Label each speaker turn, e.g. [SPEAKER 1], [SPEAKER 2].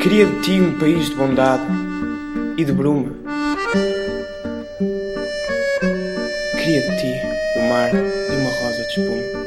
[SPEAKER 1] Queria de ti um país de bondade e de bruma. Queria de ti o mar e uma rosa de espuma.